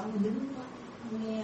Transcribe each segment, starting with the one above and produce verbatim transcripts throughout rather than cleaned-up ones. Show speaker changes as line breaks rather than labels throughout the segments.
mới đứng đó, nghe.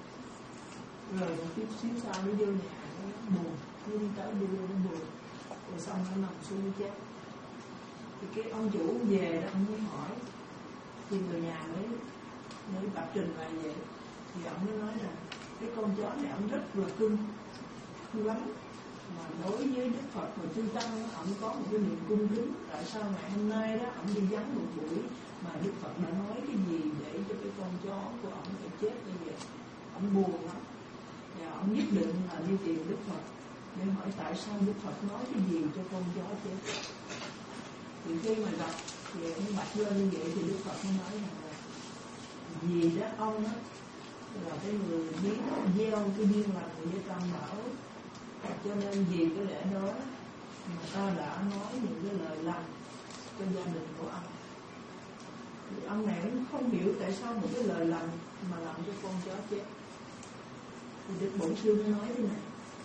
Rồi một chút xíu sau nó vô nhà, nó buồn, nó đi tới đi vô nó buồn. Rồi xong nó nằm xuống nó chết. Thì cái ông chủ về đó, ông mới hỏi, thì người nhà mới mới bạch trình lại vậy. Thì ông mới nói là cái con chó này ông rất là cưng, cưng lắm. Mà đối với Đức Phật và chư Tăng, ông có một cái niềm cung kính. Tại sao ngày hôm nay đó ông đi vắng một buổi mà Đức Phật đã nói cái gì để cho cái con chó của ông phải chết như vậy? Ông buồn lắm. Và ông nhất định là đi tìm Đức Phật để hỏi tại sao Đức Phật nói cái gì cho con chó chết. Thì khi mà gặp thì ông bạch lên như vậy thì Đức Phật mới nói rằng là vì đó ông đó là cái người biết gieo cái duyên lành với Tam Bảo, cho nên vì cái lẽ đó mà ta đã nói những cái lời lành cho gia đình của ông. Thì ông này cũng không hiểu tại sao một cái lời lành mà làm cho con chó chết. Thì Đức Bổn Sư mới nói thế này: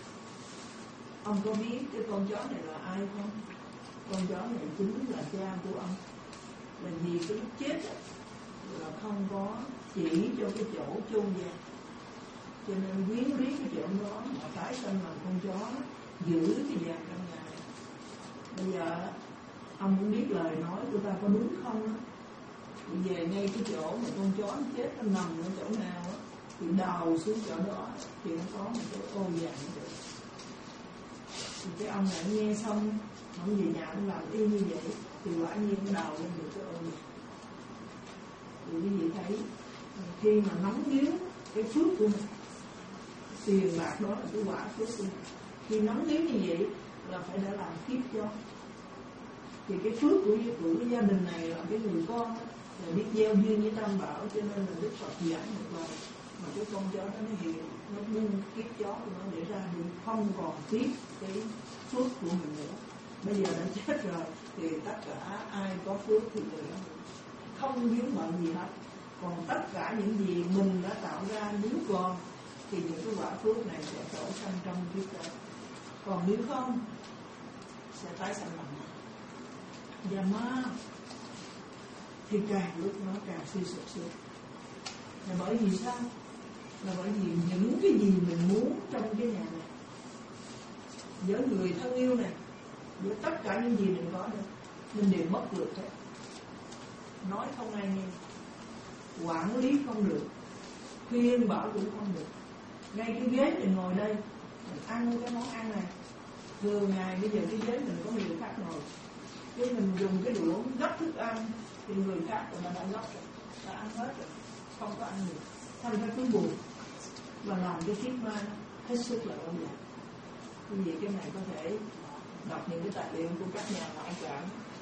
ông có biết cái con chó này là ai không? Con chó này chính là cha của ông. Là vì cái lúc chết là không có chỉ cho cái chỗ chôn vàng, cho nên quyến luyến cái chỗ đó mà tái sanh làm con chó, giữ cái vàng trong nhà này. Bây giờ ông cũng biết lời nói của ta có đúng không? Thì về ngay cái chỗ mà con chó nó chết nó nằm ở chỗ nào đó, thì đào xuống chỗ đó thì nó có một cái ô vàng như vậy. Thì cái ông này nghe xong, ông về nhà cũng làm y như vậy, thì quả nhiên nó đào lên được cái ô vàng. Thì quý vị thấy khi mà nóng níu cái phước của mình, tiền bạc đó là cái quả phước của mình, khi nóng níu như vậy là phải đã làm kiếp cho. Thì cái phước của, của cái gia đình này là cái người con đó, là biết gieo duyên với Tam Bảo, cho nên là Đức Phật giảng một lời mà cái con chó đó nó hiền, nó buông kiếp chó của nó để ra đi, không còn tiếp cái phước của mình nữa. Bây giờ đã chết rồi thì tất cả ai có phước thì người đó không vướng bận gì hết. Còn tất cả những gì mình đã tạo ra nếu còn thì những cái quả phước này sẽ trổ sanh trong kiếp tới. Còn nếu không sẽ tái sanh làm và ma, thì càng lúc nó càng suy sụp xuống. Là bởi vì sao? Là bởi vì những cái gì mình muốn trong cái nhà này, với người thân yêu này, với tất cả những gì mình có đây, mình đều mất được hết. Nói không ai nghe, quản lý không được, khuyên bảo cũng không được. Ngay cái ghế mình ngồi đây, mình ăn cái món ăn này, thường ngày bây giờ cái ghế mình có nhiều khác ngồi, khi mình dùng cái đũa gấp thức ăn thì người khác người ta đã gấp rồi, đã ăn hết rồi, không có ăn được. Thành ra cứ buồn và làm cái kiếp ma hết sức là lâu dài. Vì cái này có thể đọc những cái tài liệu của các nhà ngoại cảm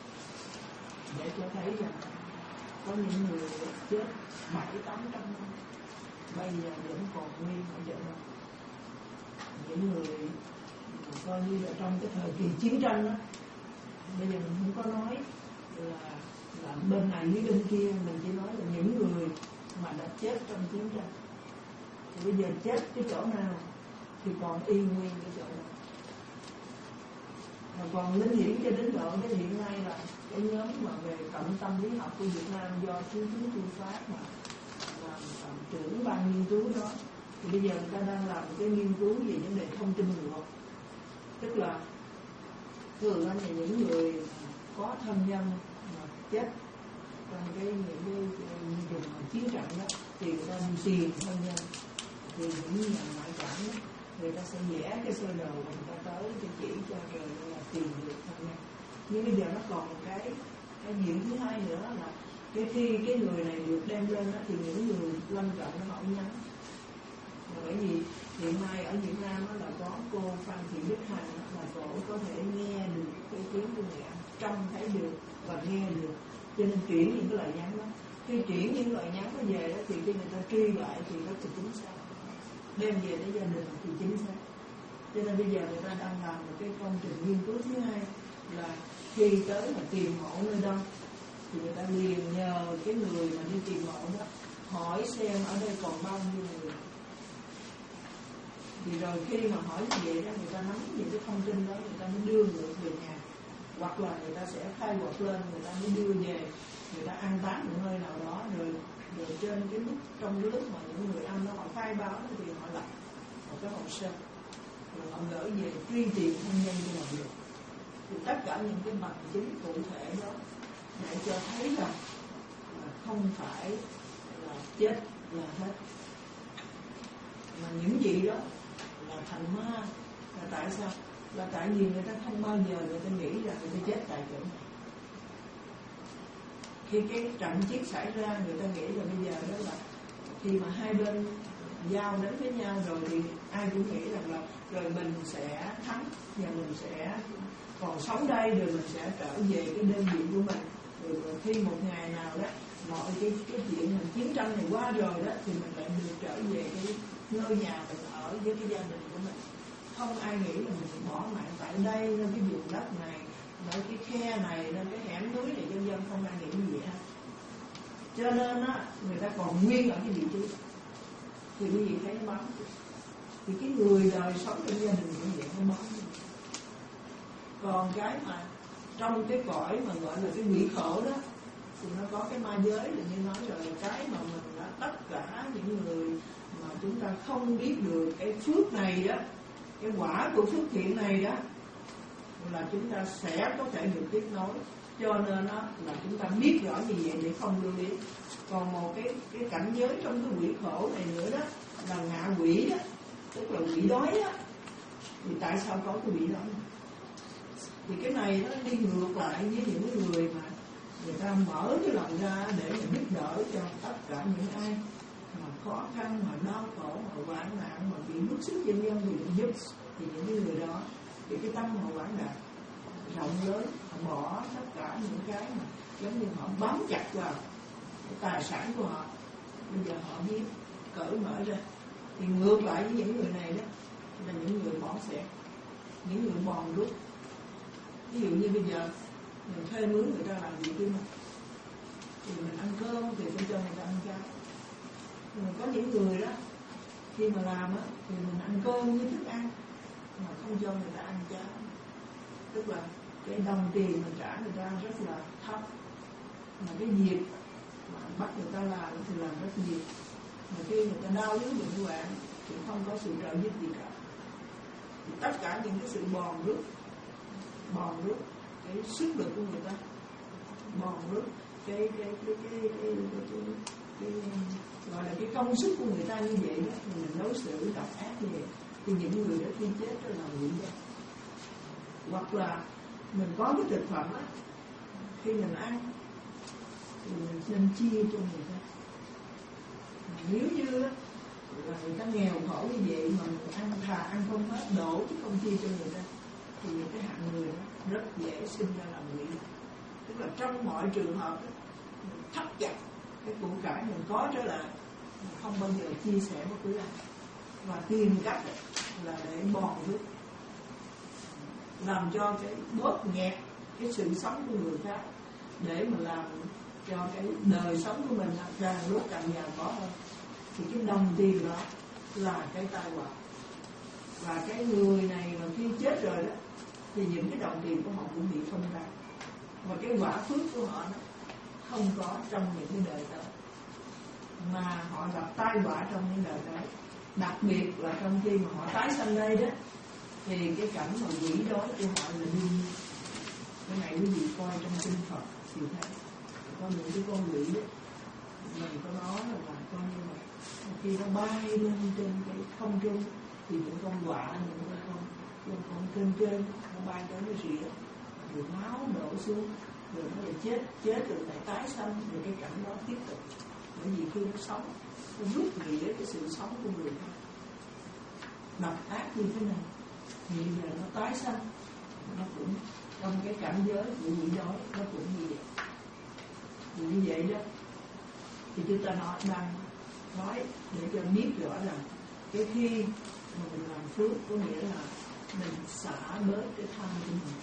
để cho thấy rằng có những người chết bảy tám trăm năm bây giờ vẫn còn nguyên ở chỗ đó. Những người coi như là trong cái thời kỳ chiến tranh đó, bây giờ mình không có nói là, là bên này với bên kia, mình chỉ nói là những người mà đã chết trong chiến tranh. Thì bây giờ chết cái chỗ nào thì còn y nguyên cái chỗ đó. Và còn linh hiển cho đến độ cái hiện nay là cái nhóm mà về cộng tâm lý học của Việt Nam do chú chú Chu Phát mà làm, làm trưởng ban nghiên cứu đó, thì bây giờ người ta đang làm cái nghiên cứu về vấn đề thông tin ngược. Tức là thường là những người có thân nhân mà chết trong cái những cái vùng chiến trận đó, thì người ta đi tìm thân nhân, thì những nhà ngoại cảm đó, người ta sẽ vẽ cái sơ đồ và người ta tới để chỉ cho rồi là tìm được thân nhân. Nhưng bây giờ nó còn một cái cái điểm thứ hai nữa là cái khi cái người này được đem lên đó, thì những người lân cận nó không nhắn. Bởi vì hiện nay ở Việt Nam đó là có cô Phan Thị Đức Hằng là cổ có thể nghe được cái tiếng của mẹ, trông thấy được và nghe được, cho nên chuyển những cái lời nhắn đó. Khi chuyển những lời nhắn nó về đó, thì khi người ta truy lại thì nó sẽ chính xác, đem về đến gia đình thì chính xác. Cho nên bây giờ người ta đang làm một cái công trình nghiên cứu thứ hai là khi tới mà tìm mộ nơi đâu thì người ta liền nhờ cái người mà đi tìm mộ đó hỏi xem ở đây còn bao nhiêu người. Thì rồi khi mà hỏi như vậy đó, người ta nắm những cái thông tin đó, người ta mới đưa ngược về nhà, hoặc là người ta sẽ khai quật lên, người ta mới đưa về, người ta an táng ở nơi nào đó, rồi rồi trên cái lúc trong cái lúc mà những người âm đó họ khai báo thì họ lập một cái hồ sơ rồi họ gửi về truy tìm thân nhân cho họ được. Thì tất cả những cái bằng chứng cụ thể đó để cho thấy rằng là không phải là chết là hết, mà những gì đó là thành ma. Là tại sao? Là tại vì người ta không bao giờ người ta nghĩ rằng người ta chết tại chỗ này. Khi cái trận chiến xảy ra, người ta nghĩ là bây giờ đó là khi mà hai bên giao đến với nhau rồi thì ai cũng nghĩ rằng là rồi mình sẽ thắng và mình sẽ còn sống đây, rồi mình sẽ trở về cái đơn vị của mình. Rồi, rồi khi một ngày nào đó mọi cái cái chuyện mình chiến tranh này qua rồi đó thì mình lại được trở về cái ngôi nhà mình ở với cái gia đình của mình. Không ai nghĩ là mình bỏ mạng tại đây, nơi cái vùng đất này, nơi cái khe này, nơi cái hẻm núi này, dân dân không ai nghĩ như vậy hết. Cho nên á, người ta còn nguyên ở cái vị trí. Thì quý vị thấy nó bắn. Thì cái người đời sống trong gia đình cũng vậy, nó bắn. Còn cái mà trong cái cõi mà gọi là cái quỷ khổ đó thì nó có cái ma giới, là như nói rồi, cái mà mình đã tất cả những người mà chúng ta không biết được cái phước này đó, cái quả của phước thiện này đó, là chúng ta sẽ có thể được tiếp nối. Cho nên đó là chúng ta biết rõ như vậy để không lưu ý. Còn một cái cái cảnh giới trong cái quỷ khổ này nữa đó là ngạ quỷ đó, tức là quỷ đói đó. Thì tại sao có cái quỷ đói này? Thì cái này nó đi ngược lại với những người mà người ta mở cái lòng ra để mà giúp đỡ cho tất cả những ai mà khó khăn, mà đau khổ, mà hoạn nạn, mà bị bức xúc dân dân thì giúp. Thì những cái người đó thì cái tâm họ quảng đại rộng lớn, họ bỏ tất cả những cái mà giống như họ bám chặt vào cái tài sản của họ. Bây giờ họ biết cởi mở ra. Thì ngược lại với những người này đó là những người bỏ xẻ, những người bòn rút. Ví dụ như bây giờ mình thuê mướn người ta làm gì chứ mà thì mình ăn cơm thì phải cho người ta ăn cháo. Mà có những người đó khi mà làm á thì mình ăn cơm với thức ăn mà không cho người ta ăn cháo, tức là cái đồng tiền mình trả người ta rất là thấp, mà cái việc mà bắt người ta làm thì làm rất nhiều, mà khi người ta đau đớn bệnh hoạn thì không có sự trợ giúp gì cả. Thì tất cả những cái sự bòn rút bòn rút cái sức lực của người ta, bòn rút cái cái cái cái cái, cái, cái, cái, cái gọi là cái công sức của người ta như vậy đó, thì mình đối xử độc ác như vậy thì những người đó khi chết đó là quỷ đó. Hoặc là mình có cái thực phẩm á, khi mình ăn thì mình nên chia cho người ta. Nếu như á, là người ta nghèo khổ như vậy mà mình ăn thà ăn không hết đổ chứ không chia cho người ta, thì những cái hạng người đó rất dễ sinh ra làm quỷ. Tức là trong mọi trường hợp đó, mình thắt chặt cái của cải mình có trở lại, mình không bao giờ chia sẻ với quý ai, và tìm cách là để bòn rút, làm cho cái bóp nghẹt cái sự sống của người khác, để mà làm cho cái đời sống của mình càng lúc càng giàu có hơn. Thì cái đồng tiền đó là cái tai họa. Và cái người này mà khi chết rồi đó thì những cái đồng tiền của họ cũng bị phân ra, và cái quả phước của họ đó không có trong những cái đời đó, mà họ gặp tai họa trong những đời đó. Đặc biệt là trong khi mà họ tái sanh đây đó thì cái cảnh mà quỷ đói của họ là đương nhiên. Cái này quý vị coi trong kinh Phật thì thấy có những cái con quỷ đó, mình có nói là coi như là khi nó bay lên trên cái không trung thì những con quạ, những con con những con trên trên nó bay tới nó rỉa, rồi máu đổ xuống, rồi nó lại chết chết rồi lại tái sanh, rồi cái cảnh đó tiếp tục. Bởi vì khi nó sống nó rút rỉa cái sự sống của người ta, độc ác như thế này, thì giờ nó tái sanh, nó cũng trong cái cảnh giới của quỷ đói, nó cũng như vậy. Thì như vậy đó thì chúng ta nói đang nói để cho biết rõ rằng cái khi mà mình làm phước có nghĩa là mình xả bớt cái tham của mình.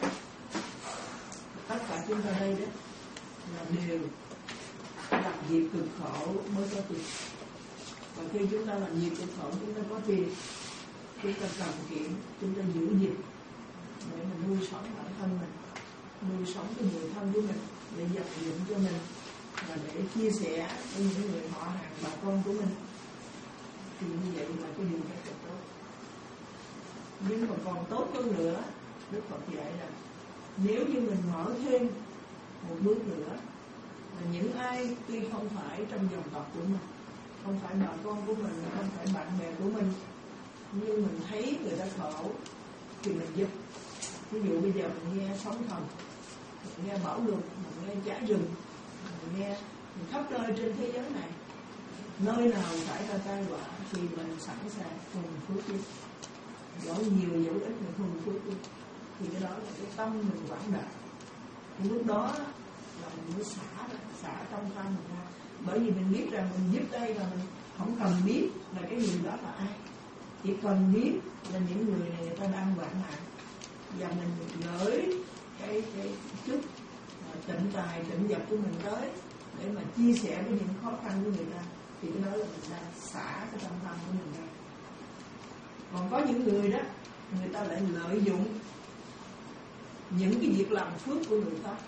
Tất cả chúng ta đây đó là đều làm việc cực khổ mới có tiền. Và khi chúng ta làm việc cực khổ chúng ta có tiền, chúng ta cần kiệm, chúng ta giữ gìn để mình nuôi sống bản thân mình, nuôi sống cái người thân của mình, để dành dụm cho mình là để chia sẻ với những người họ hàng bà con của mình, thì như vậy là cái điều rất là tốt. Nhưng mà còn tốt hơn nữa, Đức Phật dạy là nếu như mình mở thêm một bước nữa, là những ai tuy không phải trong dòng tộc của mình, không phải bà con của mình, không phải bạn bè của mình, nhưng mình thấy người ta khổ thì mình giúp. Ví dụ bây giờ mình nghe sóng thần, mình nghe bão lụt, mình nghe cháy rừng, mình nghe mình khắp nơi trên thế giới này, nơi nào xảy ra tai họa thì mình sẵn sàng phùng phước đi, dẫu nhiều dẫu ít mình phùng phước đi. Thì cái đó là cái tâm mình quảng đại. Lúc đó là mình mới xả ra, xả trong tâm mình ra. Bởi vì mình biết rằng mình giúp đây là mình không cần biết là cái người đó là ai, chỉ cần biết là những người này người ta đang hoạn nạn, và mình gửi cái cái chút tịnh tài tịnh vật của mình tới để mà chia sẻ với những khó khăn của người ta, thì cái đó là mình đang xả cái tâm tâm của mình ra. Còn có những người đó, người ta lại lợi dụng những cái việc làm phước của người khác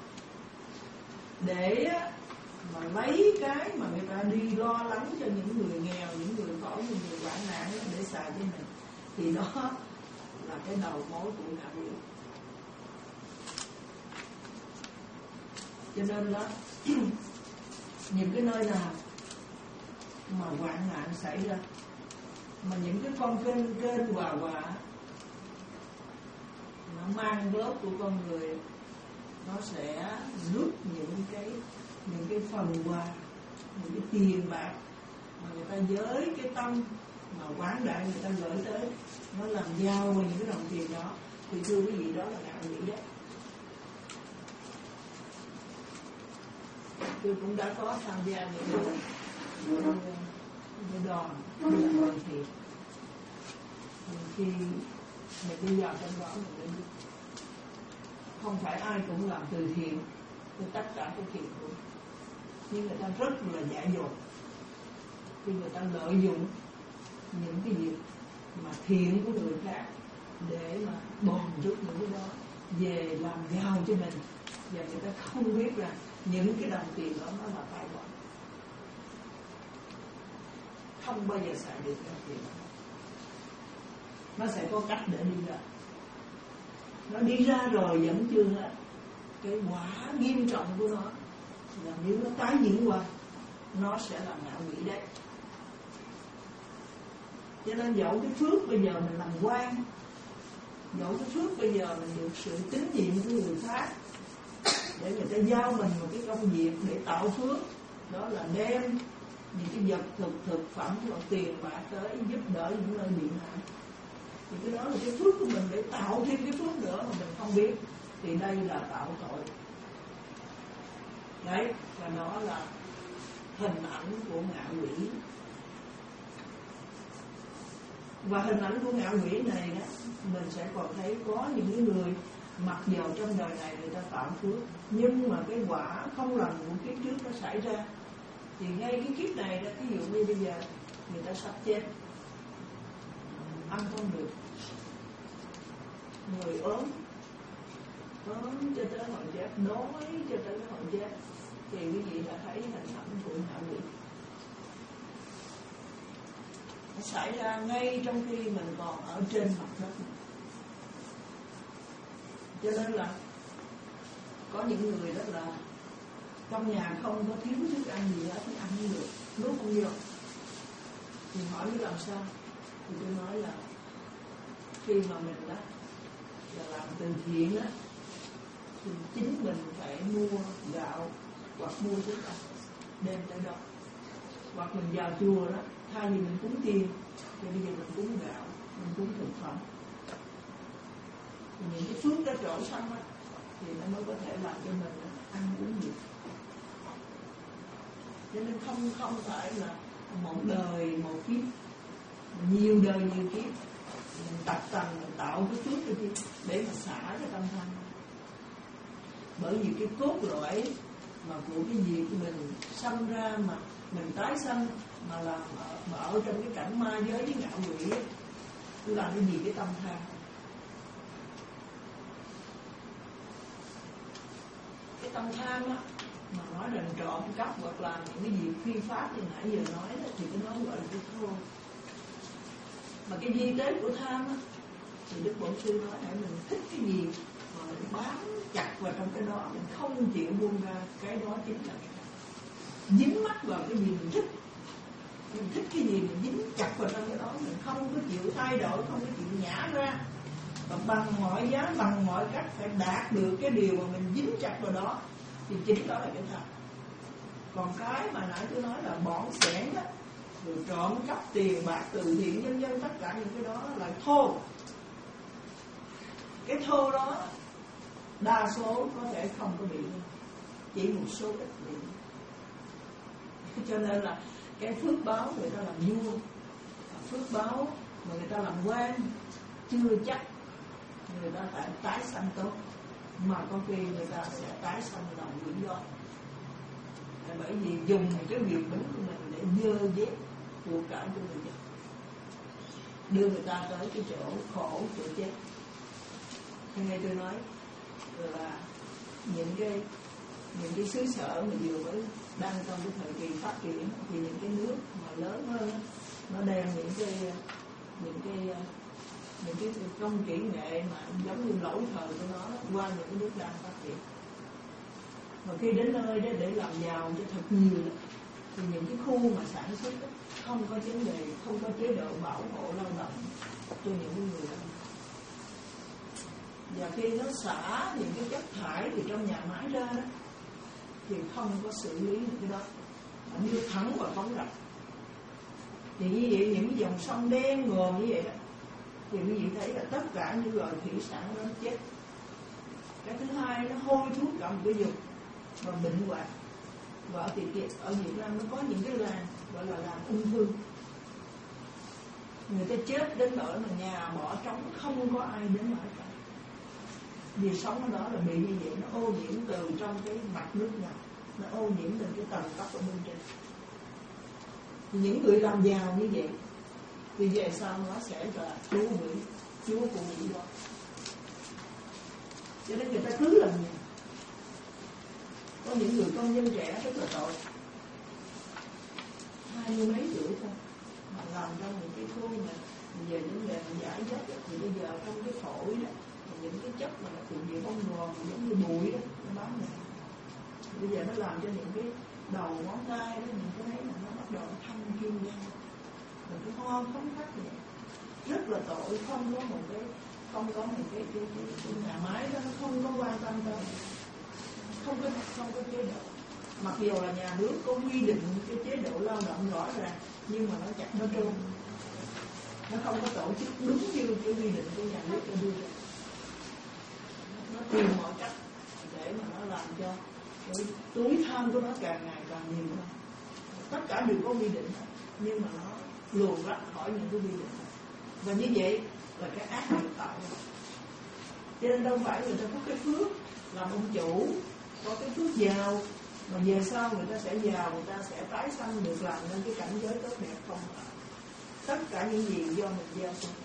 để mà lấy cái mà người ta đi lo lắng cho những người nghèo, những người khổ, những người hoạn nạn để xài cho mình, thì đó là cái đầu mối của ngạ quỷ. Cho nên đó những cái nơi nào mà hoạn nạn xảy ra, mà những cái con kênh kênh hòa hòa nó mang đốt của con người, nó sẽ rút những cái những cái phần quà, những cái tiền bạc mà người ta với cái tâm mà quán đại người ta gửi tới, nó làm giàu vào những cái đồng tiền đó. Thì thưa quý vị, đó là ngạ quỷ đấy. Tôi cũng đã có tham gia những cái cái đoàn đi làm từ thiện. Khi mình đi vào trong đó mình mới biết không phải ai cũng làm từ thiện với tất cả cái tiền của, nhưng người ta rất là dại dột khi người ta lợi dụng những cái việc mà thiện của người khác để mà bòn rút những cái đó về làm giàu cho mình, và người ta không biết rằng những cái đồng tiền đó nó là tai họa, không bao giờ xài được đồng tiền đó. Nó sẽ có cách để đi ra, nó đi ra rồi vẫn chưa hết. Cái quả nghiêm trọng của nó là nếu nó tái diễn qua, nó sẽ là ngạ quỷ đấy. Cho nên dẫu cái phước bây giờ mình làm quan, dẫu cái phước bây giờ mình được sự tín nhiệm của người khác để người ta giao mình một cái công việc để tạo phước, đó là đem những cái vật thực thực phẩm hoặc tiền bạc tới giúp đỡ những nơi bị nạn, thì cái đó là cái phước của mình để tạo thêm cái phước nữa mà mình không biết, thì đây là tạo tội đấy. Và đó là hình ảnh của ngạ quỷ. Và hình ảnh của ngạ quỷ này đó, mình sẽ còn thấy có những người mặc dầu trong đời này người ta tạo phước, nhưng mà cái quả không lành của kiếp trước nó xảy ra, thì ngay cái kiếp này đó, ví dụ như bây giờ người ta sắp chết, ăn không được, người ốm ốm cho tới hồi chết, đói cho tới hồi chết, thì quý vị đã thấy hình ảnh của ngạ quỷ. Nó xảy ra ngay trong khi mình còn ở trên mặt đất. Cho nên là có những người rất là trong nhà không có thiếu thức ăn gì hết, thì ăn không được, nuốt không vô. Thì hỏi như làm sao? Thì tôi nói là khi mà mình đó là làm từ thiện á, thì chính mình phải mua gạo hoặc mua thức ăn đem tới đó. Hoặc mình vào chùa đó, thay vì mình cúng tiền thì bây giờ mình cúng gạo, mình cúng thực phẩm. Thì những cái phước đó trổ xong á, thì nó mới có thể làm cho mình ăn uống được. Cho nên không không phải là một đời một kiếp, nhiều đời nhiều kiếp mình tập tành mình tạo cái phước cho kia để mà xả cái tâm thanh. Bởi vì cái cốt lõi mà của cái việc mình sanh ra mà mình tái sanh mà làm ở, mà ở trong cái cảnh ma giới với ngạ quỷ, tôi làm cái gì? Cái tâm tham. Cái tâm tham á, mà nói rằng trộm cắp hoặc là những cái việc phi pháp như nãy giờ nói đó, thì cái nó gọi là cái thô. Mà cái di tế của tham á, thì Đức Bổn Sư nói hãy mình thích cái gì mà mình bám chặt vào trong cái đó, mình không chịu buông ra, cái đó chính là dính mắc vào cái gì mình thích. Mình thích cái gì mình dính chặt vào trong cái đó, mình không có chịu thay đổi, không có chịu nhả ra, và bằng mọi giá, bằng mọi cách phải đạt được cái điều mà mình dính chặt vào đó, thì chính đó là cái tham. Còn cái mà nãy tôi nói là bỏn xẻn đó, rồi trộm cắp tiền bạc từ thiện nhân dân, tất cả những cái đó là thô. Cái thô đó đa số có thể không có bị, chỉ một số ít bị. Cho nên là cái phước báo người ta làm vua, phước báo mà người ta làm quan chưa chắc người ta phải tái sanh tốt, mà có khi người ta sẽ tái sanh lòng quỷ do. Bởi vì dùng cái việc đúng của mình để dơ dét của cả của người dân, đưa người ta tới cái chỗ khổ, chỗ chết. Thế nên tôi nói là những cái những cái xứ sở mà vừa mới đang trong cái thời kỳ phát triển, thì những cái nước mà lớn hơn nó đem những cái những cái những cái công kỹ nghệ mà giống như lỗi thời của nó qua những cái nước đang phát triển. Mà khi đến nơi đó để làm giàu cho thật nhiều đó, thì những cái khu mà sản xuất đó, không có vấn đề, không có chế độ bảo hộ lao động cho những người lao động. Và khi nó xả những cái chất thải từ trong nhà máy ra đó, thì không có xử lý những cái đó, mà đưa thẳng vào cống rạch. Thì như vậy những cái dòng sông đen ngòm như vậy đó, thì quý vị thấy là tất cả những loài thủy sản đó chết. Cái thứ hai, nó hôi thối cả một cái vùng và bệnh hoạn. Và ở thì ở Việt Nam nó có những cái làng gọi là làng ung thư, người ta chết đến nỗi mà nhà bỏ trống, không có ai đến ở cả. Vì sống ở đó là bị như vậy, nó ô nhiễm từ trong cái mặt nước ngầm, nó ô nhiễm từ cái tầng cấp ở bên trên. Thì những người làm giàu như vậy thì về sau nó sẽ là chúa quỷ, chúa của quỷ đó. Cho nên người ta cứ làm gì. Có những người công dân trẻ rất là tội, hai mươi mấy tuổi thôi mà làm trong những cái khu mà về những nghề giải dấp, thì bây giờ trong cái phổi đó, những cái chất mà từ nhiều bông gòn giống như bụi đó, nó bám này. Bây giờ nó làm cho những cái đầu ngón tay đó, những cái đấy là nó bắt đầu thâm kim đen, rồi cái ho không khác vậy, rất là tội. Không có một cái không có một cái, cái, cái, cái nhà máy đó, nó không có quan tâm tới, không có không có chế độ. Mặc dù là nhà nước có quy định cái chế độ lao động rõ ràng, nhưng mà nó chặt nó trôn, nó không có tổ chức đúng như cái quy định của nhà nước đã đưa ra. Nó tìm mọi cách để mà nó làm cho cái túi tham của nó càng ngày càng nhiều hơn. Tất cả đều có quy định, nhưng mà nó luồn lách khỏi những cái quy định. Và như vậy là cái ác nghiệp tạo ra. Cho nên đâu phải người ta có cái phước làm ông chủ, có cái phước giàu mà về sau người ta sẽ giàu, người ta sẽ tái sanh được làm nên cái cảnh giới tốt đẹp, không phải. Tất cả những gì do mình gieo xuống.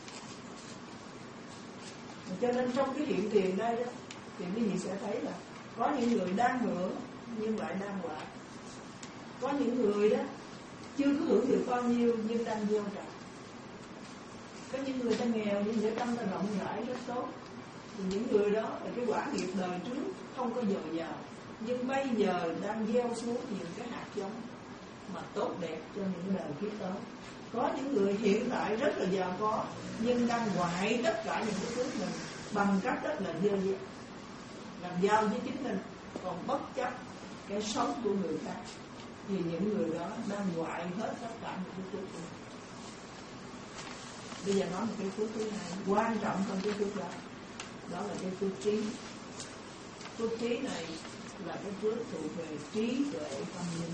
Cho nên trong cái hiện tiền đây đó, thì quý vị sẽ thấy là có những người đang hưởng nhưng lại đang quả. Có những người đó chưa có hưởng được bao nhiêu nhưng đang gieo trồng. Có những người ta nghèo nhưng để tâm ta rộng rãi rất tốt. Thì những người đó là cái quả nghiệp đời trước không có dồi dào, nhưng bây giờ đang gieo xuống những cái hạt giống mà tốt đẹp cho những đời kiếp tới. Có những người hiện tại rất là giàu có nhưng đang hoại tất cả những cái phước mình bằng cách rất là dơ dét, làm giàu với chính mình, còn bất chấp cái sống của người khác. Thì những người đó đang hoại hết tất cả những cái phước của mình. Bây giờ nói một cái phước thứ hai quan trọng hơn cái phước đó, đó là cái phước trí. Phước trí này là cái phước thuộc về trí tuệ tâm linh.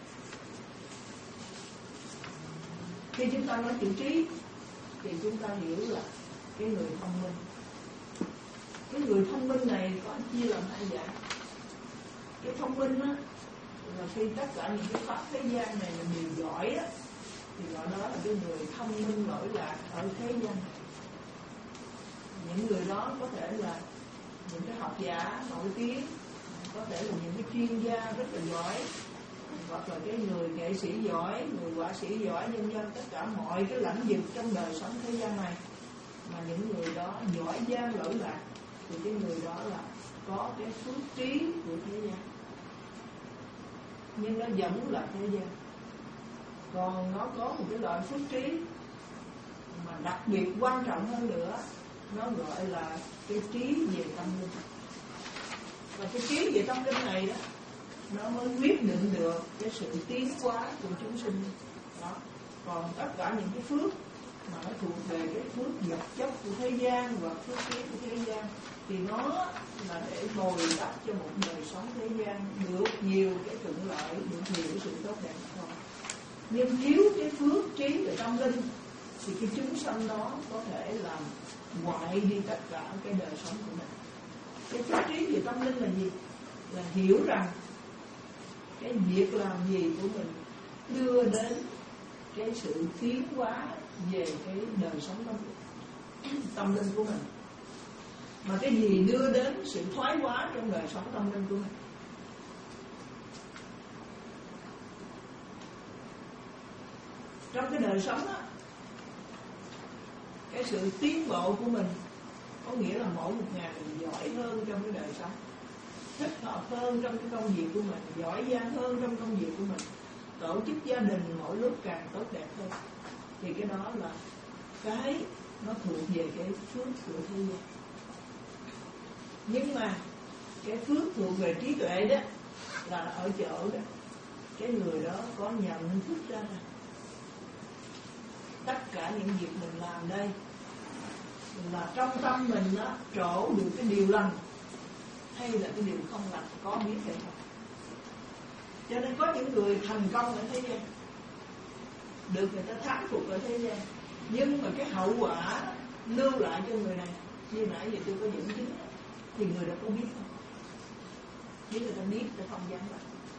Khi chúng ta nói chữ trí thì chúng ta hiểu là cái người thông minh. Cái người thông minh này có chia làm hai dạng. Cái thông minh á là khi tất cả những cái pháp thế gian này là đều giỏi á, thì gọi đó là cái người thông minh lỗi lạc ở thế gian. Những người đó có thể là những cái học giả nổi tiếng, có thể là những cái chuyên gia rất là giỏi, hoặc là cái người nghệ sĩ giỏi, người họa sĩ giỏi, nhân dân tất cả mọi cái lãnh vực trong đời sống thế gian này, mà những người đó giỏi giang lỗi lạc thì cái người đó là có cái phước trí của thế gian, nhưng nó vẫn là thế gian. Còn nó có một cái loại phước trí mà đặc biệt quan trọng hơn nữa, nó gọi là cái trí về tâm linh. Và cái trí về tâm linh này đó, nó mới quyết định được cái sự tiến hóa của chúng sinh đó. Còn tất cả những cái phước mà nó thuộc về cái phước vật chất của thế gian và phước trí của thế gian thì nó là để bồi đắp cho một đời sống thế gian được nhiều cái thuận lợi, được nhiều cái sự tốt đẹp thôi. Nhưng thiếu cái phước trí về tâm linh thì cái chúng sanh đó có thể làm hoại đi tất cả cái đời sống của mình. Cái phước trí về tâm linh là gì? Là hiểu rằng cái việc làm gì của mình đưa đến cái sự tiến hóa về cái đời sống tâm, tâm linh của mình, mà cái gì đưa đến sự thoái hóa trong đời sống tâm linh của mình. Trong cái đời sống á, cái sự tiến bộ của mình có nghĩa là mỗi một ngày mình giỏi hơn trong cái đời sống, thích hợp hơn trong cái công việc của mình, giỏi giang hơn trong công việc của mình, tổ chức gia đình mỗi lúc càng tốt đẹp hơn. Thì cái đó là cái nó thuộc về cái phước của thế gian. Nhưng mà cái phước thuộc về trí tuệ đó là ở chỗ đó cái người đó có nhận thức ra là tất cả những việc mình làm đây là trong tâm mình đó trổ được cái điều lành hay là cái điều không lành, có biết hay không. Cho nên có những người thành công ở thế gian, được người ta thán phục ở thế gian, nhưng mà cái hậu quả lưu lại cho người này, như nãy giờ tôi có dẫn chứng, thì người đó có biết không? Nếu người ta biết, người ta không dám làm.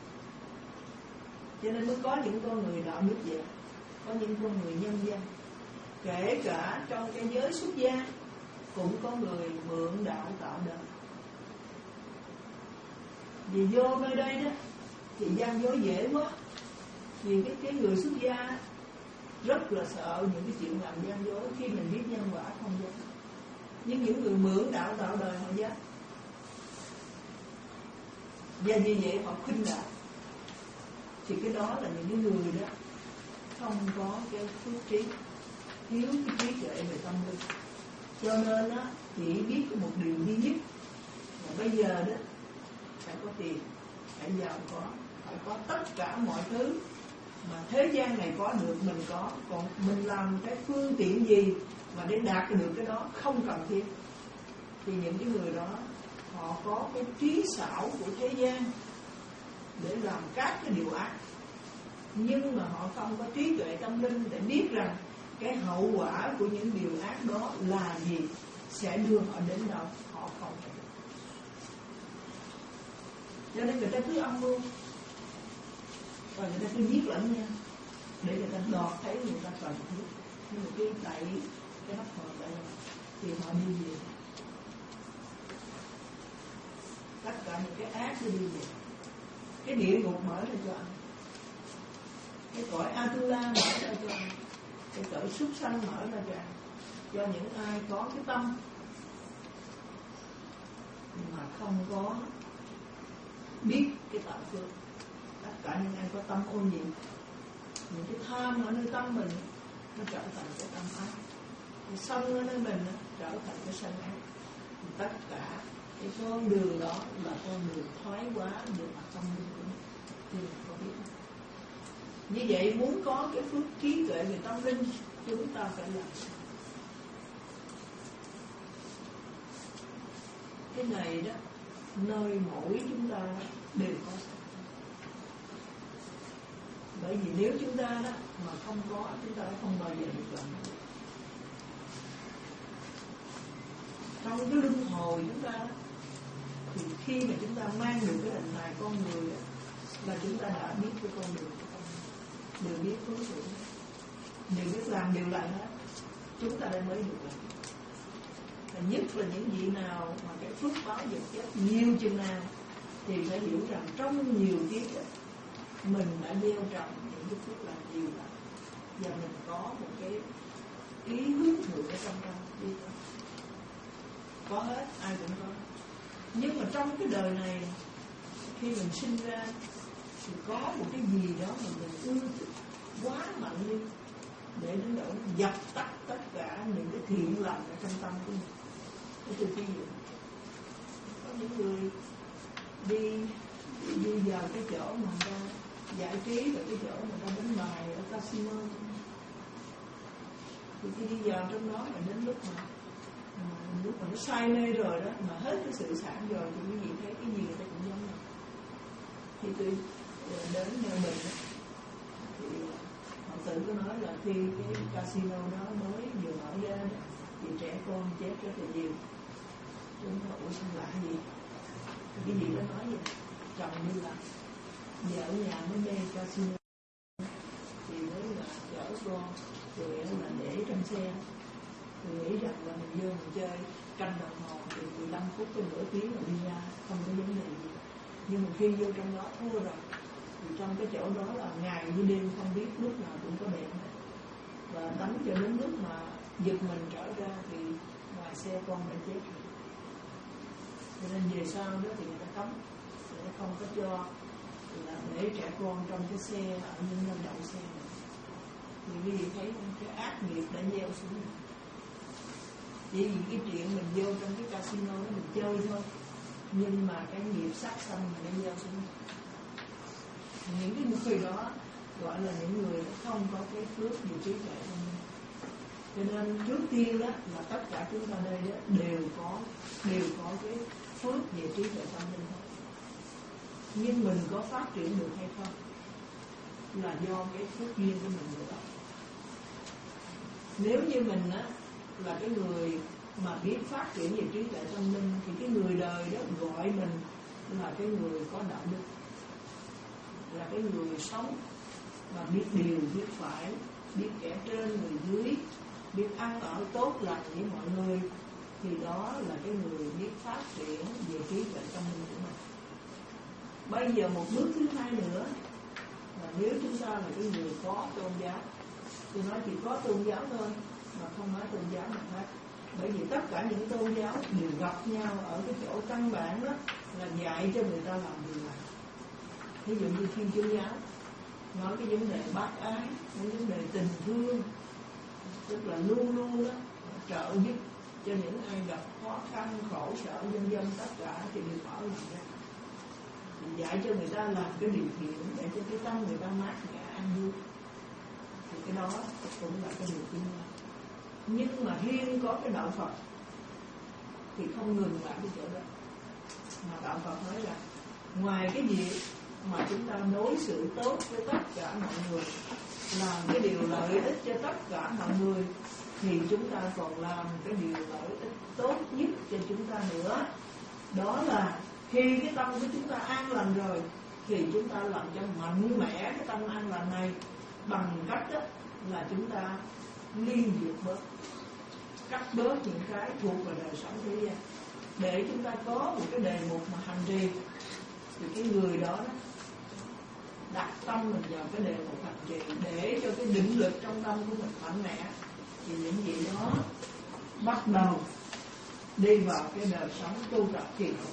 Cho nên mới có những con người đạo đức vậy, có những con người nhân dân. Kể cả trong cái giới xuất gia cũng có người mượn đạo tạo đời. Vì vô nơi đây đó thì gian dối dễ quá. Vì cái, cái người xuất gia rất là sợ những cái chuyện làm gian dối, khi mình biết nhân quả không dám. Nhưng những người mượn đạo tạo đời họ dám. Và vì vậy họ khinh đạo. Thì cái đó là những người đó không có cái phước trí, thiếu cái trí tuệ về tâm linh. Cho nên á, chỉ biết có một điều duy nhất là bây giờ đó phải có tiền, phải giàu có, phải có tất cả mọi thứ mà thế gian này có được mình có. Còn mình làm cái phương tiện gì mà để đạt được cái đó không cần thiết. Thì những cái người đó họ có cái trí xảo của thế gian để làm các cái điều ác, nhưng mà họ không có trí tuệ tâm linh để biết rằng cái hậu quả của những điều ác đó là gì, sẽ đưa họ đến đâu, họ không thể. Cho nên người ta cứ âm mưu và người ta cứ giết lẫn nhau để người ta đọt thấy người ta cần thiết. Nhưng mà cái đẩy cái nắp hồn đây thì họ đi về, tất cả những cái ác nó đi về. Cái địa ngục mở ra cho anh, cái cõi Atula mở ra cho anh, cái cõi súc sanh mở ra cho anh, cho những ai có cái tâm mà không có biết cái tạo phước. Tất cả những ai có tâm ô nhiễm, những cái tham ở nơi tâm mình nó trở thành cái tâm ác, cái sân ở nơi mình nó trở thành cái sân ác. Thì tất cả cái con đường đó là con đường thoái hóa được mặt tâm linh của mình. Thì mình có biết không? Như vậy muốn có cái phước trí tuệ về tâm linh, chúng ta phải làm sao? Cái này đó, nơi mỗi chúng ta đều có. Bởi vì nếu chúng ta đó mà không có, chúng ta không bao giờ được làm. Trong cái luân hồi chúng ta, thì khi mà chúng ta mang được cái hình hài con người đó, là chúng ta đã biết cái con đường của con người, đều biết hướng xử, đều biết làm điều lành hết, chúng ta đã mới được làm. Và nhất là những vị nào mà cái phước báo vật chất nhiều chừng nào thì phải hiểu rằng trong nhiều kiếp mình đã gieo trồng những cái phước lành nhiều lắm, và mình có một cái ý hướng thượng ở trong tâm đi thôi. Có hết, ai cũng có. Nhưng mà trong cái đời này, khi mình sinh ra thì có một cái gì đó mà mình ưa thích quá mạnh đi, để đến độ dập tắt tất cả những cái thiện lành ở trong tâm của mình. Để tôi ví dụ, có những người đi đi vào cái chỗ mà người ta giải trí, và cái chỗ mà người ta đánh bài ở casino, thì khi đi vào trong đó mà đến lúc mà lúc mà nó say mê rồi đó, mà hết cái sự sản rồi, thì quý vị thấy cái gì người ta cũng giống nhau. Thì tôi đến nhà mình đó, thì họ tự có nói là khi cái casino đó mới vừa mở ra đó, thì trẻ con chết rất là nhiều. Chúng ta ủa sao lạ gì? Cái gì đó nói vậy? Chồng như là vợ ở nhà mới mê casino, thì mới là chở con, rồi là để trong xe, rồi nghĩ rằng là mình vô mình chơi canh đồng hồ thì mười lăm phút tới nửa tiếng rồi đi ra, không có vấn đề gì. Nhưng mà khi vô trong đó thua rồi, thì trong cái chỗ đó là ngày như đêm không biết lúc nào cũng có đèn, và đánh cho đến lúc mà giật mình trở ra thì ngoài xe con đã chết rồi. Cho nên về sau đó thì người ta cấm, người ta không có cho là để trẻ con trong cái xe ở những nơi đậu xe này. Thì quý vị thấy cái ác nghiệp đã gieo xuống này. Chỉ vì cái chuyện mình vô trong cái casino đó mình chơi thôi, nhưng mà cái nghiệp sát sanh mình đã gieo xuống. Những cái người đó gọi là những người không có cái phước về trí tuệ thông minh. Cho nên trước tiên đó là tất cả chúng ta đây đó đều có đều có cái phước về trí tuệ tâm linh thôi. Nhưng mình có phát triển được hay không là do cái phước duyên của mình nữa. Nếu như mình á là cái người mà biết phát triển về trí tuệ tâm linh, thì cái người đời đó gọi mình là cái người có đạo đức, là cái người sống mà biết điều, biết phải, biết kẻ trên người dưới, biết ăn ở tốt lành với mọi người, thì đó là cái người biết phát triển về trí tuệ tâm linh của mình. Bây giờ một bước thứ hai nữa là nếu chúng ta là cái người có tôn giáo, tôi nói chỉ có tôn giáo thôi, mà không nói tôn giáo nào khác. Bởi vì tất cả những tôn giáo đều gặp nhau ở cái chỗ căn bản đó là dạy cho người ta làm điều này. Ví dụ như Thiên Chúa giáo nói cái vấn đề bác ái, cái vấn đề tình thương, tức là luôn luôn đó trợ giúp cho những ai gặp khó khăn, khổ sở, vân vân, tất cả thì đều bảo làm ra. Dạy cho người ta làm cái điều thiện để cho cái tâm người ta mát mẻ an vui. Thì cái đó cũng là cái điều thiện. Nhưng mà riêng có cái đạo Phật thì không ngừng lại cái chỗ đó. Mà đạo Phật nói là ngoài cái việc mà chúng ta đối xử tốt với tất cả mọi người, làm cái điều lợi ích cho tất cả mọi người, thì chúng ta còn làm cái điều lợi ích tốt nhất cho chúng ta nữa. Đó là khi cái tâm của chúng ta an lành rồi, thì chúng ta làm cho mạnh mẽ cái tâm an lành này bằng cách đó là chúng ta ly diệt bớt, cắt bớt những cái thuộc vào đời sống thế gian, để chúng ta có một cái đề mục mà hành trì. Thì cái người đó, đó đặt tâm mình vào cái đề mục hành trì, để cho cái định lực trong tâm của mình mạnh mẽ, thì những gì đó bắt đầu đi vào cái đời sống tu tập trì học.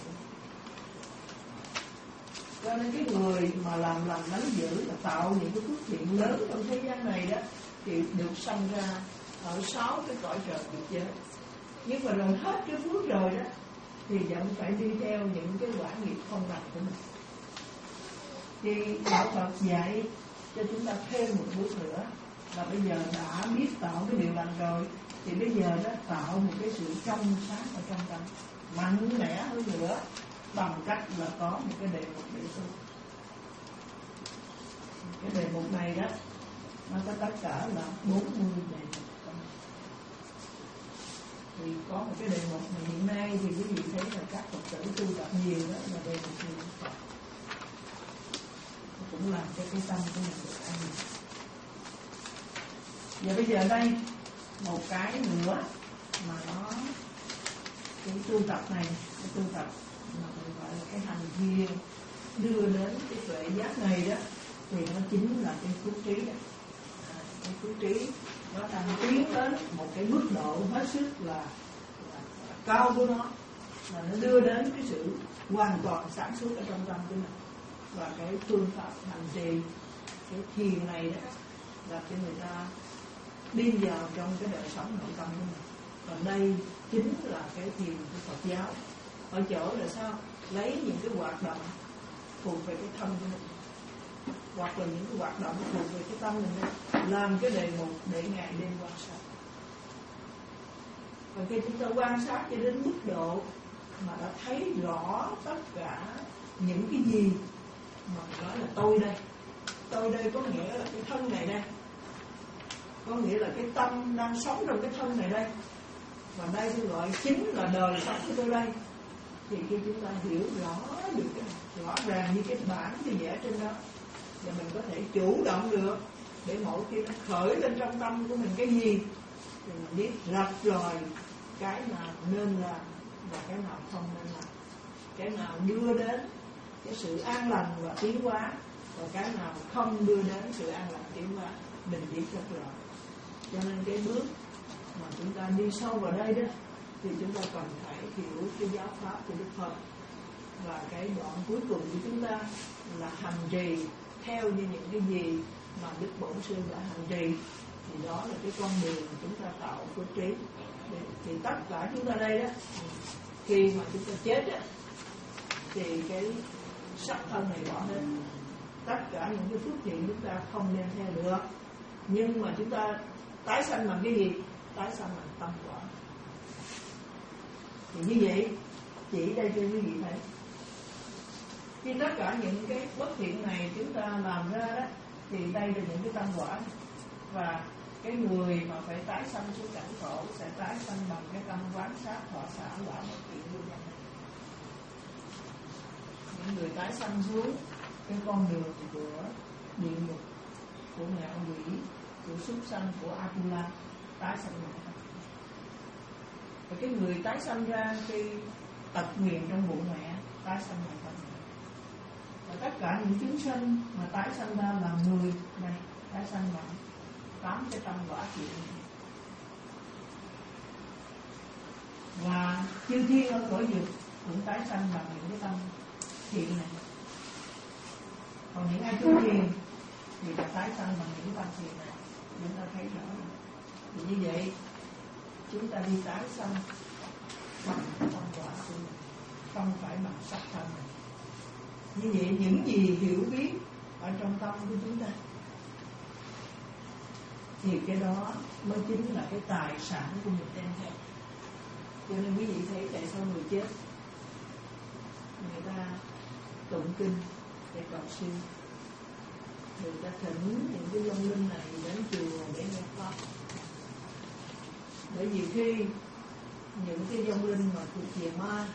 Cho nên cái người mà làm lành lánh dữ là tạo những cái phước thiện lớn trong thế gian này đó, thì được sanh ra ở sáu cái cõi trời cực giới. Nhưng mà rồi hết cái phước rồi đó, thì vẫn phải đi theo những cái quả nghiệp không lành của mình. Thì đạo Phật dạy cho chúng ta thêm một bước nữa là bây giờ đã biết tạo cái điều lành rồi, thì bây giờ đó tạo một cái sự trong sáng ở trong tâm, mạnh mẽ hơn nữa, bằng cách là có một cái đề mục để tu. Cái đề mục này đó nó có tất cả là bốn mươi đề mục. Thì có một cái đề mục mà hiện nay thì quý vị thấy là các Phật tử tu tập nhiều đó là đề mục niệm Phật. Cũng làm cho cái tâm của mình được an bình. Và bây giờ đây một cái nữa mà nó cái tu tập này, cái tu tập mà mình gọi là cái hành thiền đưa đến cái tuệ giác này đó, thì nó chính là cái phước trí đó. À, cái phước trí nó đang tiến đến một cái mức độ hết sức là, là, là cao của nó, là nó đưa đến cái sự hoàn toàn sáng suốt ở trong tâm của mình. Và cái phương pháp hành trì cái thiền này đó là cho người ta đi vào trong cái đời sống nội tâm của mình. Và đây chính là cái thiền của Phật giáo, ở chỗ là sao? Lấy những cái hoạt động thuộc về cái thân của mình, hoặc là những cái hoạt động thuộc về cái tâm mình đây, làm cái đề mục để ngày đêm quan sát. Và khi chúng ta quan sát cho đến mức độ mà đã thấy rõ tất cả những cái gì mà nói là tôi đây, tôi đây có nghĩa là cái thân này đây, có nghĩa là cái tâm đang sống trong cái thân này đây, và đây tôi gọi chính là đời sống của tôi đây. Thì khi chúng ta hiểu rõ được cái này, rõ ràng như cái bản thì vẽ trên đó, và mình có thể chủ động được, để mỗi khi nó khởi lên trong tâm của mình cái gì thì mình biết rạch ròi cái nào nên làm và cái nào không nên làm, cái nào đưa đến cái sự an lành và tiến hóa, và cái nào không đưa đến sự an lành tiến hóa, mình biết rất rõ. Cho nên cái bước mà chúng ta đi sâu vào đây đó, thì chúng ta cần phải hiểu cái giáo pháp của Đức Phật. Và cái đoạn cuối cùng của chúng ta là hành trì theo như những cái gì mà Đức Bổn Sư đã hành trì. Thì đó là cái con đường mà chúng ta tạo phước trí. Thì tất cả chúng ta đây đó, khi mà chúng ta chết đó, thì cái sắc thân này bỏ hết. Tất cả những cái phước thiện chúng ta không đem theo được. Nhưng mà chúng ta tái sanh bằng cái gì? Tái sanh bằng tâm quả. Thì như vậy, chỉ đây cho quý vị thấy, khi tất cả những cái bất thiện này chúng ta làm ra đó, thì đây là những cái tâm quả. Và cái người mà phải tái sanh xuống cảnh khổ sẽ tái sanh bằng cái tâm quán sát thọ xả quả một kiện vô vọng. Những người tái sanh xuống cái con đường của địa ngục, của ngạ quỷ, của súc sanh, của Atula, tái sanh lại. Và cái người tái sanh ra khi tật nguyền trong bụng mẹ, tái sanh lại thân. Và tất cả những chúng sinh mà tái sanh ra là người này, tái sanh lại tám cái tâm quả thiện. Và chư thiên ở cõi dục cũng tái sanh bằng những cái tâm thiện này. Còn những ai tu thiền thì là tái sanh bằng những tâm thiện này. Chúng ta thấy rõ. Vì như vậy chúng ta đi tái sanh bằng tâm quả của mình, không phải bằng sắc thân này. Như vậy những gì hiểu biết ở trong tâm của chúng ta thì cái đó mới chính là cái tài sản của mình đem theo. Cho nên quý vị thấy tại sao người chết người ta tụng kinh để cầu siêu, người ta thỉnh những cái vong linh này đến chùa để nghe pháp. Bởi vì khi những cái vong linh mà thuộc về ma,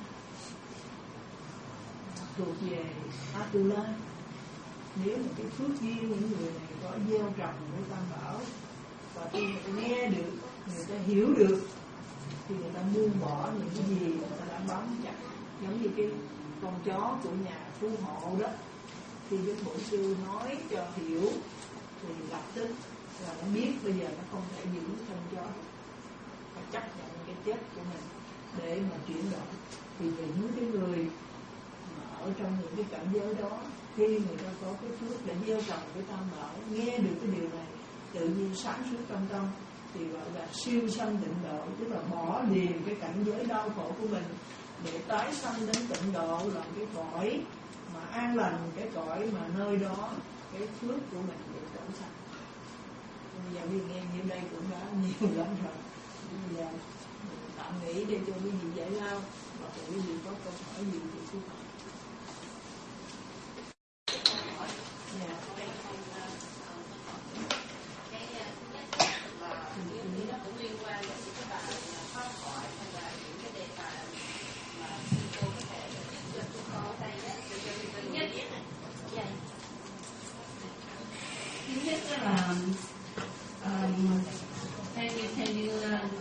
thuộc về Atula, nếu mà cái phước duyên những người này có gieo trồng với Tam Bảo, và khi người ta nghe được, người ta hiểu được, thì người ta buông bỏ những cái gì người ta đã bám chặt. Giống như cái con chó của nhà phú hộ đó, khi Đức Bổn Sư nói cho hiểu thì lập tức là nó biết bây giờ nó không thể giữ con chó, phải chấp nhận cái chết của mình để mà chuyển đổi. Thì những cái người mà ở trong những cái cảnh giới đó, khi người ta có cái phước để gieo trồng cái Tam Bảo, nghe được cái điều này tự nhiên sáng suốt trong tâm, thì gọi là siêu sanh tịnh độ, tức là bỏ liền cái cảnh giới đau khổ của mình để tái sanh đến tịnh độ, là cái cõi mà an lành, cái cõi mà nơi đó cái phước của mình được trổ sanh. Bây giờ đi nghe như đây cũng đã nhiều lắm rồi. Bây giờ tạm nghỉ để cho quý vị giải lao, và quý vị có câu hỏi gì thì cứ hỏi.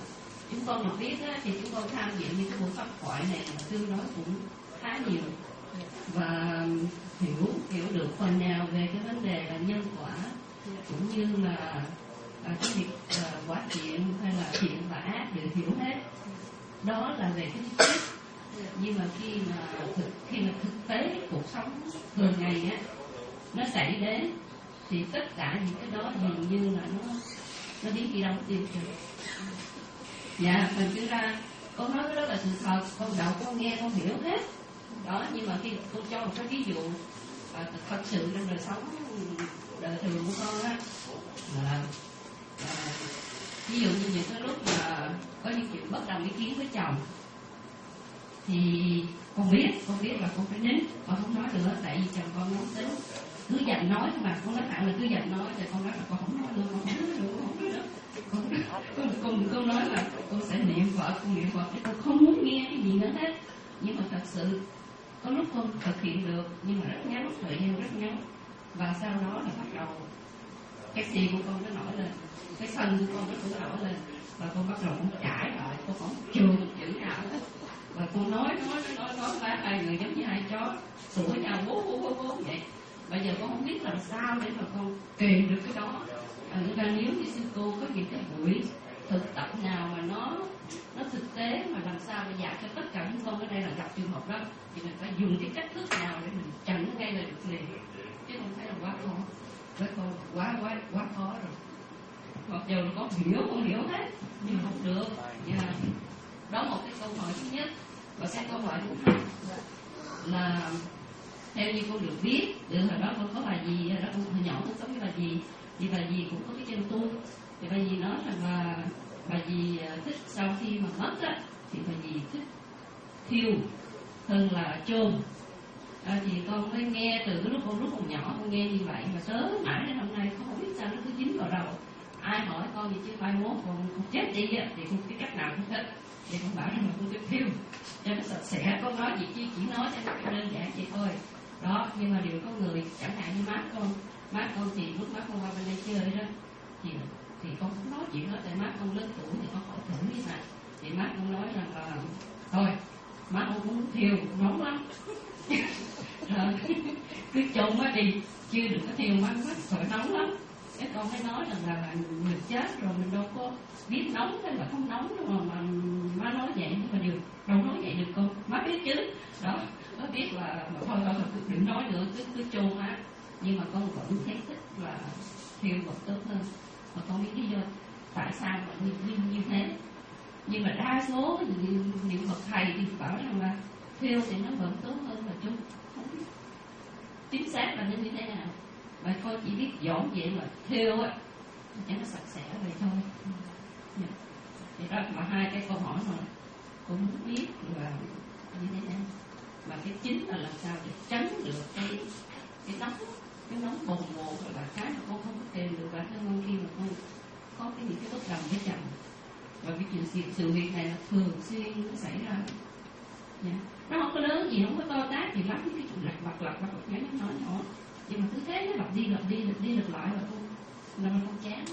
Con được biết á, thì chúng con tham dự những cái buổi pháp thoại này tương đối cũng khá nhiều, và hiểu hiểu được phần nào về cái vấn đề là nhân quả, cũng như là à, cái việc à, quả thiện hay là thiện và ác đều hiểu hết. Đó là về cái lý thuyết. Nhưng mà khi mà thực, khi mà thực tế cuộc sống thường ngày á nó xảy đến thì tất cả những cái đó dường như là nó nó đi đi đâu tiêu trừ. Dạ, mình cứ ra con nói cái đó là sự thật, con đọc con nghe con hiểu hết đó. Nhưng mà khi con cho một cái ví dụ à, thật sự trong đời sống đời thường của con á, là à, ví dụ như những cái lúc mà có những chuyện bất đồng ý kiến với chồng thì con biết con biết là con phải nín, con không nói nữa, tại vì chồng con nóng tính, cứ dành nói thôi mà. Con nói thẳng là cứ dành nói, thì con nói là con không nói nữa, con không nói nữa, con không nói nữa. Con, con, con, con nói là con sẽ niệm Phật, con niệm Phật, chứ con không muốn nghe cái gì nữa hết. Nhưng mà thật sự có lúc con thực hiện được, nhưng mà rất ngắn, thời gian rất ngắn. Và sau đó là bắt đầu cái gì của con nó nổi lên, cái sân của con nó cũng nổi lên, và con bắt đầu con cãi lại, con không chừa một chữ nào hết. Và con nói nói nói nói nói ba hai người giống như hai chó sủa nhau bố bố bố bố vậy. Bây giờ con không biết làm sao để mà con kìm được cái đó. À, ra nếu như sư cô có những cái buổi thực tập nào mà nó nó thực tế mà làm sao để dạy cho tất cả những con ở đây là gặp trường hợp đó, thì mình phải dùng cái cách thức nào để mình tránh ngay là được liền, chứ không phải là quá khó, quá khó, quá quá quá khó rồi. Mặc dù con hiểu con hiểu hết nhưng không được. Yeah. Đó một cái câu hỏi thứ nhất. Và cái câu hỏi thứ hai là theo như con được biết được là đó con có bài gì đó, con hồi nhỏ con sống cái bài gì thì bài gì cũng có cái chân tu. Thì bài gì nói rằng là bài gì thích sau khi mà mất á thì bài gì thích thiêu hơn là chôn. À, thì con mới nghe từ cái lúc con lúc còn nhỏ con nghe như vậy mà tới mãi đến hôm nay con không biết sao nó cứ dính vào đầu. Ai hỏi con gì chứ mai mốt con chết đi á thì không cái cách nào cũng thích thì con bảo rằng là con thích thiêu cho nó sạch sẽ. Con nói gì chứ chỉ nói cho nó đơn giản vậy thôi đó. Nhưng mà điều có người chẳng hạn như má con má con thì lúc má con qua bên đây chơi đó thì thì con không nói chuyện đó, tại má con lớn tuổi thì con khỏi thử đi mà. Thì má con nói rằng là thôi má con cũng muốn thiêu nóng lắm rồi cứ trông á đi chưa đừng có thiêu má má sợ nóng lắm. Cái con mới nói rằng là mình chết rồi mình đâu có biết nóng hay là không nóng đâu mà, mà má nói vậy. Nhưng mà điều đâu nói vậy được con, má biết chứ đó, má biết là mà thôi thôi cứ đừng nói nữa, cứ cứ chôn á. Nhưng mà con vẫn thấy thích là thiêu vật tốt hơn. Mà con biết lý do tại sao mà như, như, như thế. Nhưng mà đa số những, những bậc thầy thì bảo rằng là thiêu thì nó vẫn tốt hơn là chôn. Không biết chính xác là như thế nào. Và con chỉ biết dọn vậy mà thiêu á cho nó sạch sẽ vậy thôi. Yeah. Thì đó mà hai cái câu hỏi mà cũng muốn biết là như thế nào. Và cái chính là làm sao để tránh được cái cái nóng cái nóng bồng bột là cái mà con không có kìm được bản thân con khi mà con có cái những cái bất đồng với chồng. Và cái chuyện sự, sự việc này là thường xuyên nó xảy ra. Yeah. Nó không có lớn gì, không có to tát gì lắm, cái chuyện lặt vặt lặt vặt nhỏ nhỏ nhỏ. Nhưng mà cứ thế nó lặp đi lặp đi lặp đi lặp lại là con là mình không chán.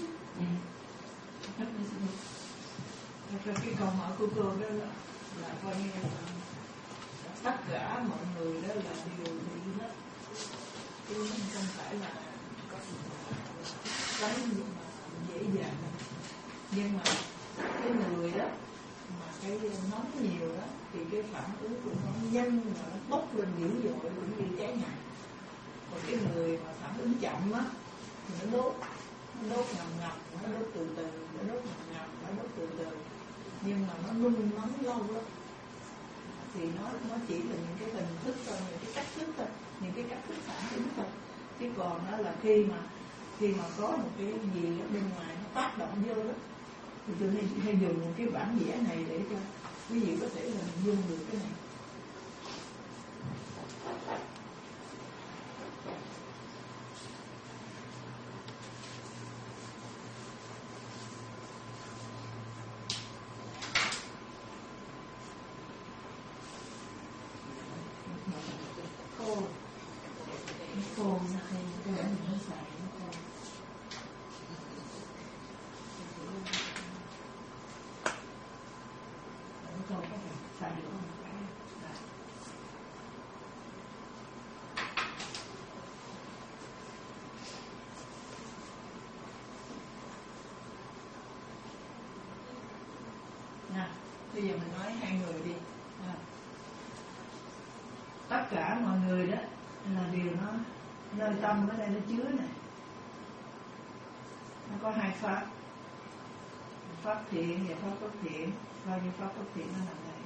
Rất là xin lỗi.
Thật ra cái câu hỏi của cô đó là, là coi như là tất cả mọi người đó là đều bị hết, chứ không phải là có cái dễ dàng. Nhưng mà cái người đó mà cái nóng nhiều đó thì cái phản ứng của nó nhanh mà nó bốc lên dữ dội cũng như cháy nhà. Còn cái người mà phản ứng chậm á thì nó đốt nó đốt ngầm ngầm, nó đốt từ từ, nó đốt ngầm ngầm, nó đốt từ từ, nhưng mà nó nung nóng lâu lắm. Thì nó nó chỉ là những cái hình thức thôi, những cái cách thức thôi, những cái cách thức phản ứng thôi. Chứ còn đó là khi mà khi mà có một cái gì ở bên ngoài nó tác động vô đó thì tôi nên hay dùng một cái bản vẽ này để cho quý vị có thể là hình dung được cái này. Khô khô nó hay cái bản mình nó xài nó khô. Khô có thể xài được không? Bây giờ mình nói hai người đi. À. Tất cả mọi người đó là điều nó nơi tâm ở đây nó chứa này. Nó có hai pháp, pháp thiện và pháp bất thiện. Bao nhiêu pháp bất thiện nó nằm đây.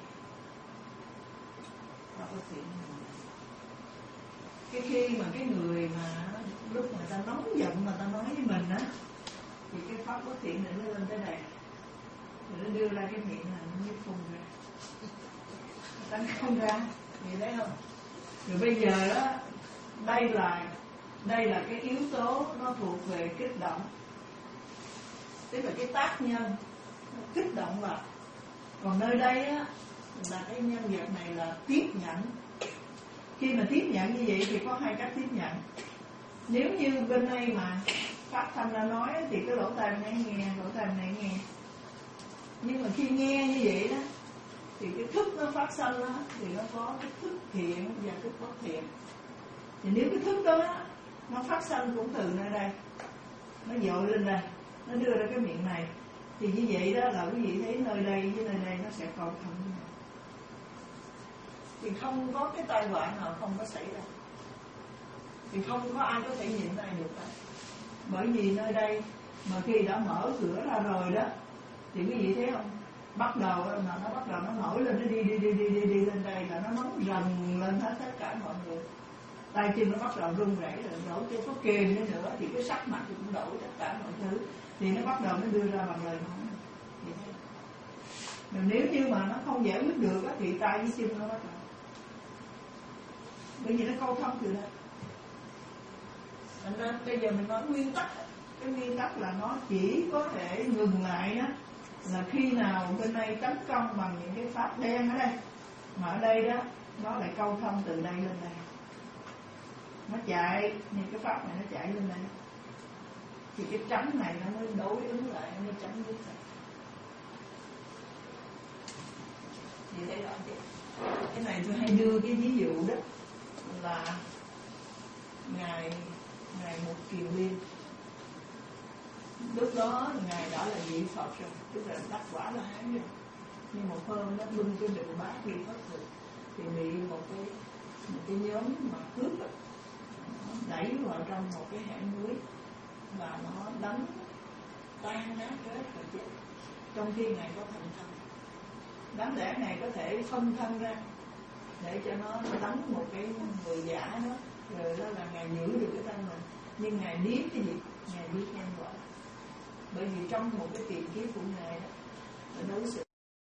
Pháp bất thiện nó nằm đây. Cái khi mà cái người mà lúc mà người ta nóng giận mà ta nói với mình á, thì cái pháp bất thiện này nó lên tới đây, rồi nó đưa ra cái miệng này nó mới phun ra, ta không ra, vậy đấy không? Rồi bây giờ đó, đây là đây là cái yếu tố nó thuộc về kích động, tức là cái tác nhân nó kích động vào. Còn nơi đây á là cái nhân vật này là tiếp nhận. Khi mà tiếp nhận như vậy thì có hai cách tiếp nhận. Nếu như bên đây mà phát thanh ra nói thì cái lỗ tai này nghe, lỗ tai này nghe. Nhưng mà khi nghe như vậy đó thì cái thức nó phát sinh đó, thì nó có cái thức thiện và thức bất thiện. Thì nếu cái thức đó nó phát sinh cũng từ nơi đây, nó dội lên đây, nó đưa ra cái miệng này, thì như vậy đó là quý vị thấy nơi đây với nơi đây nó sẽ cầu thông với nhau. Thì không có cái tai họa nào không có xảy ra. Thì không có ai có thể nhịn ai được cả. Bởi vì nơi đây mà khi đã mở cửa ra rồi đó, thì quý vị thấy không? Bắt đầu mà nó bắt đầu nó nổi lên, nó đi đi đi đi đi, đi lên đây là nó nóng rần lên hết tất cả mọi người. Tay chân nó bắt đầu run rẩy rồi, đổ cho có kềm nữa thì cái sắc mặt cũng đổi tất cả mọi thứ. Thì nó bắt đầu nó đưa ra bằng lời nói. Rồi nếu như mà nó không giải quyết được á, thì tay với chân nó bắt đầu. Bởi vì nó câu thông từ đây. Nên bây giờ mình nói nguyên tắc, cái nguyên tắc là nó chỉ có thể ngừng lại đó là khi nào bên đây tấn công bằng những cái pháp đen ở đây, mà ở đây đó nó lại câu thông từ đây lên đây, nó chạy những cái pháp này nó chạy lên đây, thì cái trắng này nó mới đối ứng lại, nó mới chấm dứt lại. Thì đây là cái này tôi hay đưa cái ví dụ đó là ngài ngài Một Kiền Liên. Lúc đó ngài đã là vị Phật rồi, tức là đắc quả là hán rồi. Nhưng một hôm nó bưng cái bình bát đi Phật rồi, thì bị một cái một cái nhóm mà cướp đó, nó đẩy vào trong một cái hẻm núi và nó đánh tan nát hết rồi chết. Trong khi ngài có thành thân, đáng lẽ ngài có thể phân thân ra để cho nó đánh một cái người giả đó, rồi đó là ngài giữ được cái thân mình. Nhưng ngài biết cái gì? Ngài biết nhân quả. Bởi vì trong một cái tiền kiếp của